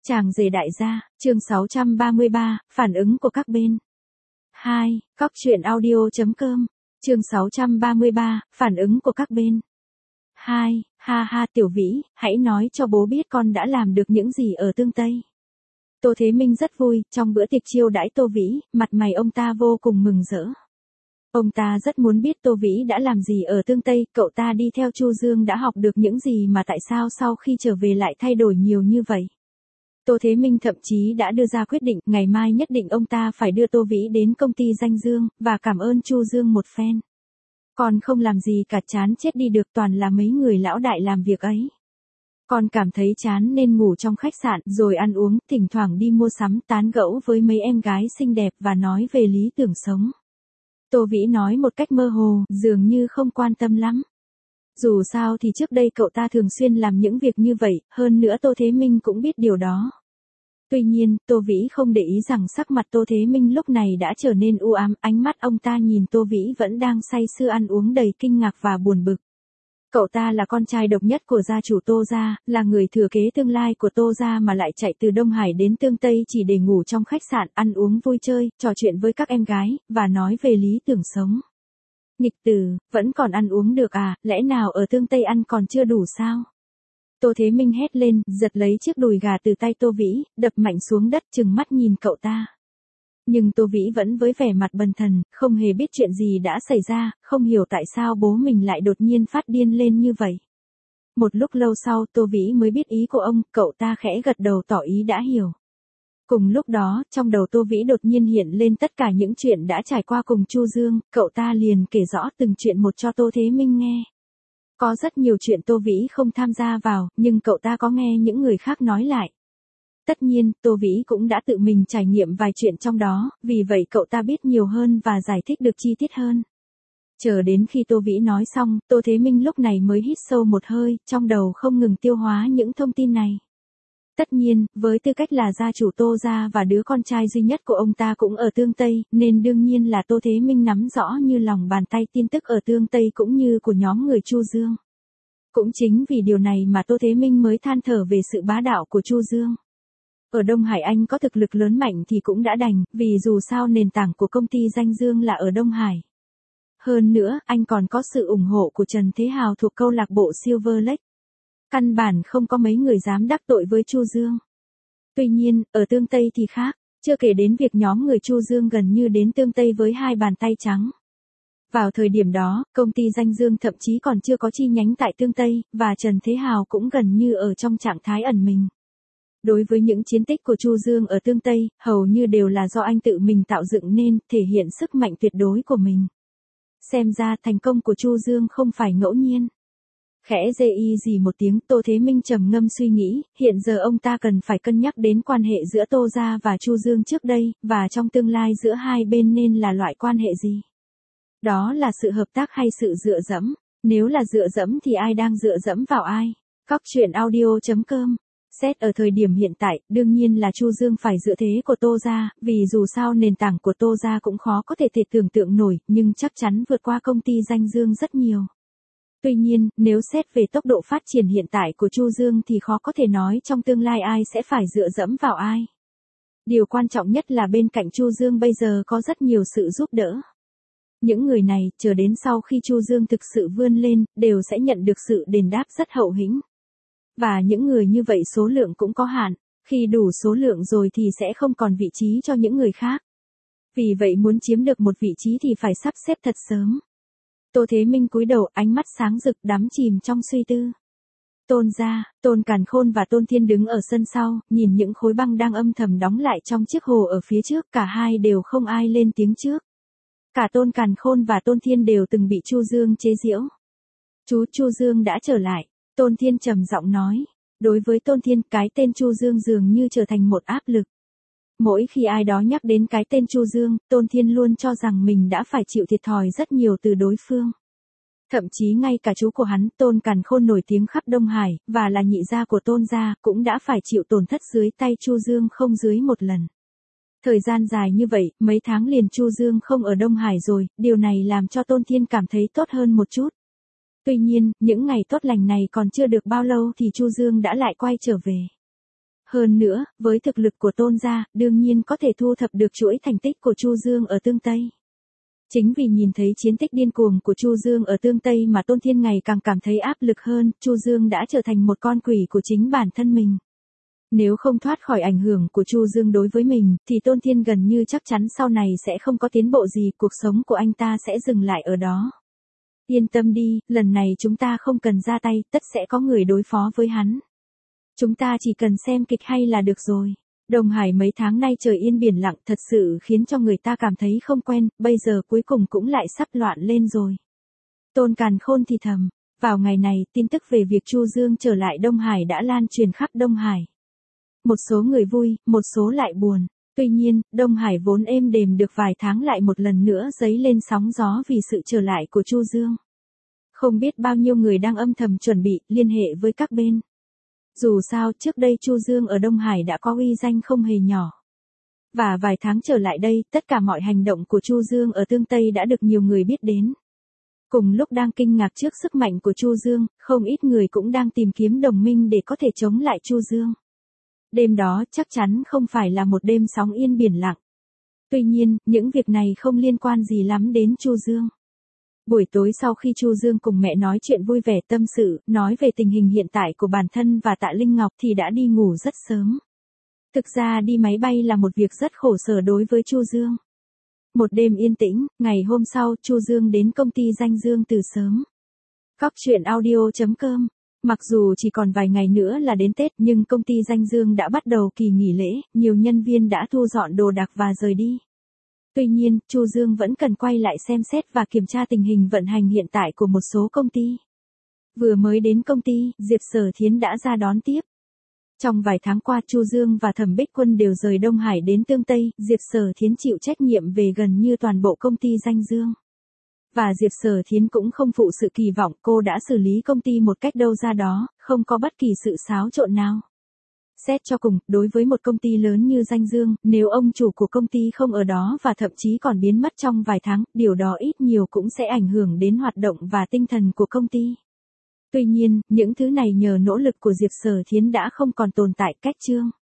Chàng rể đại gia, chương 633, phản ứng của các bên. 2. Cóc truyện audio.com, chương 633, phản ứng của các bên. 2. Ha ha Tiểu Vĩ, hãy nói cho bố biết con đã làm được những gì ở Tương Tây. Tô Thế Minh rất vui, trong bữa tiệc chiêu đãi Tô Vĩ, mặt mày ông ta vô cùng mừng rỡ. Ông ta rất muốn biết Tô Vĩ đã làm gì ở Tương Tây, cậu ta đi theo Chu Dương đã học được những gì mà tại sao sau khi trở về lại thay đổi nhiều như vậy. Tô Thế Minh thậm chí đã đưa ra quyết định, ngày mai nhất định ông ta phải đưa Tô Vĩ đến công ty Danh Dương, và cảm ơn Chu Dương một phen. Con không làm gì cả, chán chết đi được, toàn là mấy người lão đại làm việc ấy. Con cảm thấy chán nên ngủ trong khách sạn, rồi ăn uống, thỉnh thoảng đi mua sắm, tán gẫu với mấy em gái xinh đẹp và nói về lý tưởng sống. Tô Vĩ nói một cách mơ hồ, dường như không quan tâm lắm. Dù sao thì trước đây cậu ta thường xuyên làm những việc như vậy, hơn nữa Tô Thế Minh cũng biết điều đó. Tuy nhiên, Tô Vĩ không để ý rằng sắc mặt Tô Thế Minh lúc này đã trở nên u ám, ánh mắt ông ta nhìn Tô Vĩ vẫn đang say sưa ăn uống đầy kinh ngạc và buồn bực. Cậu ta là con trai độc nhất của gia chủ Tô gia, là người thừa kế tương lai của Tô gia mà lại chạy từ Đông Hải đến Tương Tây chỉ để ngủ trong khách sạn, ăn uống vui chơi, trò chuyện với các em gái, và nói về lý tưởng sống. Nghịch tử, vẫn còn ăn uống được à, lẽ nào ở Tương Tây ăn còn chưa đủ sao? Tô Thế Minh hét lên, giật lấy chiếc đùi gà từ tay Tô Vĩ, đập mạnh xuống đất, trừng mắt nhìn cậu ta. Nhưng Tô Vĩ vẫn với vẻ mặt bần thần, không hề biết chuyện gì đã xảy ra, không hiểu tại sao bố mình lại đột nhiên phát điên lên như vậy. Một lúc lâu sau Tô Vĩ mới biết ý của ông, cậu ta khẽ gật đầu tỏ ý đã hiểu. Cùng lúc đó, trong đầu Tô Vĩ đột nhiên hiện lên tất cả những chuyện đã trải qua cùng Chu Dương, cậu ta liền kể rõ từng chuyện một cho Tô Thế Minh nghe. Có rất nhiều chuyện Tô Vĩ không tham gia vào, nhưng cậu ta có nghe những người khác nói lại. Tất nhiên, Tô Vĩ cũng đã tự mình trải nghiệm vài chuyện trong đó, vì vậy cậu ta biết nhiều hơn và giải thích được chi tiết hơn. Chờ đến khi Tô Vĩ nói xong, Tô Thế Minh lúc này mới hít sâu một hơi, trong đầu không ngừng tiêu hóa những thông tin này. Tất nhiên, với tư cách là gia chủ Tô gia và đứa con trai duy nhất của ông ta cũng ở Tương Tây, nên đương nhiên là Tô Thế Minh nắm rõ như lòng bàn tay tin tức ở Tương Tây cũng như của nhóm người Chu Dương. Cũng chính vì điều này mà Tô Thế Minh mới than thở về sự bá đạo của Chu Dương. Ở Đông Hải anh có thực lực lớn mạnh thì cũng đã đành, vì dù sao nền tảng của công ty Danh Dương là ở Đông Hải. Hơn nữa, anh còn có sự ủng hộ của Trần Thế Hào thuộc câu lạc bộ Silver Lake. Căn bản không có mấy người dám đắc tội với Chu Dương. Tuy nhiên, ở Tương Tây thì khác, chưa kể đến việc nhóm người Chu Dương gần như đến Tương Tây với hai bàn tay trắng. Vào thời điểm đó, công ty Danh Dương thậm chí còn chưa có chi nhánh tại Tương Tây, và Trần Thế Hào cũng gần như ở trong trạng thái ẩn mình. Đối với những chiến tích của Chu Dương ở Tương Tây, hầu như đều là do anh tự mình tạo dựng nên, thể hiện sức mạnh tuyệt đối của mình. Xem ra thành công của Chu Dương không phải ngẫu nhiên. Khẽ dê y gì một tiếng, Tô Thế Minh trầm ngâm suy nghĩ, hiện giờ ông ta cần phải cân nhắc đến quan hệ giữa Tô gia và Chu Dương trước đây, và trong tương lai giữa hai bên nên là loại quan hệ gì. Đó là sự hợp tác hay sự dựa dẫm? Nếu là dựa dẫm thì ai đang dựa dẫm vào ai? Cóc truyện audio.com. Xét ở thời điểm hiện tại, đương nhiên là Chu Dương phải dựa thế của Tô gia, vì dù sao nền tảng của Tô gia cũng khó có thể tưởng tượng nổi, nhưng chắc chắn vượt qua công ty Danh Dương rất nhiều. Tuy nhiên, nếu xét về tốc độ phát triển hiện tại của Chu Dương thì khó có thể nói trong tương lai ai sẽ phải dựa dẫm vào ai. Điều quan trọng nhất là bên cạnh Chu Dương bây giờ có rất nhiều sự giúp đỡ. Những người này, chờ đến sau khi Chu Dương thực sự vươn lên, đều sẽ nhận được sự đền đáp rất hậu hĩnh. Và những người như vậy số lượng cũng có hạn, khi đủ số lượng rồi thì sẽ không còn vị trí cho những người khác. Vì vậy muốn chiếm được một vị trí thì phải sắp xếp thật sớm. Tô Thế Minh cúi đầu, ánh mắt sáng rực, đắm chìm trong suy tư. Tôn gia, Tôn Càn Khôn và Tôn Thiên đứng ở sân sau, nhìn những khối băng đang âm thầm đóng lại trong chiếc hồ ở phía trước, cả hai đều không ai lên tiếng trước. Cả Tôn Càn Khôn và Tôn Thiên đều từng bị Chu Dương chế giễu. Chu Dương đã trở lại, Tôn Thiên trầm giọng nói. Đối với Tôn Thiên, cái tên Chu Dương dường như trở thành một áp lực. Mỗi khi ai đó nhắc đến cái tên Chu Dương, Tôn Thiên luôn cho rằng mình đã phải chịu thiệt thòi rất nhiều từ đối phương. Thậm chí ngay cả chú của hắn, Tôn Càn Khôn nổi tiếng khắp Đông Hải, và là nhị gia của Tôn gia, cũng đã phải chịu tổn thất dưới tay Chu Dương không dưới một lần. Thời gian dài như vậy, mấy tháng liền Chu Dương không ở Đông Hải rồi, điều này làm cho Tôn Thiên cảm thấy tốt hơn một chút. Tuy nhiên, những ngày tốt lành này còn chưa được bao lâu thì Chu Dương đã lại quay trở về. Hơn nữa, với thực lực của Tôn gia, đương nhiên có thể thu thập được chuỗi thành tích của Chu Dương ở Tương Tây. Chính vì nhìn thấy chiến tích điên cuồng của Chu Dương ở Tương Tây mà Tôn Thiên ngày càng cảm thấy áp lực hơn, Chu Dương đã trở thành một con quỷ của chính bản thân mình. Nếu không thoát khỏi ảnh hưởng của Chu Dương đối với mình, thì Tôn Thiên gần như chắc chắn sau này sẽ không có tiến bộ gì, cuộc sống của anh ta sẽ dừng lại ở đó. Yên tâm đi, lần này chúng ta không cần ra tay, tất sẽ có người đối phó với hắn. Chúng ta chỉ cần xem kịch hay là được rồi. Đông Hải mấy tháng nay trời yên biển lặng thật sự khiến cho người ta cảm thấy không quen, bây giờ cuối cùng cũng lại sắp loạn lên rồi. Tôn Càn Khôn thì thầm, vào ngày này, tin tức về việc Chu Dương trở lại Đông Hải đã lan truyền khắp Đông Hải. Một số người vui, một số lại buồn. Tuy nhiên, Đông Hải vốn êm đềm được vài tháng lại một lần nữa dấy lên sóng gió vì sự trở lại của Chu Dương. Không biết bao nhiêu người đang âm thầm chuẩn bị, liên hệ với các bên. Dù sao, trước đây Chu Dương ở Đông Hải đã có uy danh không hề nhỏ. Và vài tháng trở lại đây, tất cả mọi hành động của Chu Dương ở Tương Tây đã được nhiều người biết đến. Cùng lúc đang kinh ngạc trước sức mạnh của Chu Dương, không ít người cũng đang tìm kiếm đồng minh để có thể chống lại Chu Dương. Đêm đó chắc chắn không phải là một đêm sóng yên biển lặng. Tuy nhiên, những việc này không liên quan gì lắm đến Chu Dương. Buổi tối sau khi Chu Dương cùng mẹ nói chuyện vui vẻ tâm sự, nói về tình hình hiện tại của bản thân và Tạ Linh Ngọc thì đã đi ngủ rất sớm. Thực ra đi máy bay là một việc rất khổ sở đối với Chu Dương. Một đêm yên tĩnh, ngày hôm sau Chu Dương đến công ty Danh Dương từ sớm. Góc truyện audio.com. Mặc dù chỉ còn vài ngày nữa là đến Tết nhưng công ty Danh Dương đã bắt đầu kỳ nghỉ lễ, nhiều nhân viên đã thu dọn đồ đạc và rời đi. Tuy nhiên, Chu Dương vẫn cần quay lại xem xét và kiểm tra tình hình vận hành hiện tại của một số công ty. Vừa mới đến công ty, Diệp Sở Thiến đã ra đón tiếp. Trong vài tháng qua Chu Dương và Thẩm Bích Quân đều rời Đông Hải đến Tương Tây, Diệp Sở Thiến chịu trách nhiệm về gần như toàn bộ công ty Danh Dương. Và Diệp Sở Thiến cũng không phụ sự kỳ vọng, cô đã xử lý công ty một cách đâu ra đó, không có bất kỳ sự xáo trộn nào. Xét cho cùng, đối với một công ty lớn như Danh Dương, nếu ông chủ của công ty không ở đó và thậm chí còn biến mất trong vài tháng, điều đó ít nhiều cũng sẽ ảnh hưởng đến hoạt động và tinh thần của công ty. Tuy nhiên, những thứ này nhờ nỗ lực của Diệp Sở Thiến đã không còn tồn tại. Cách chương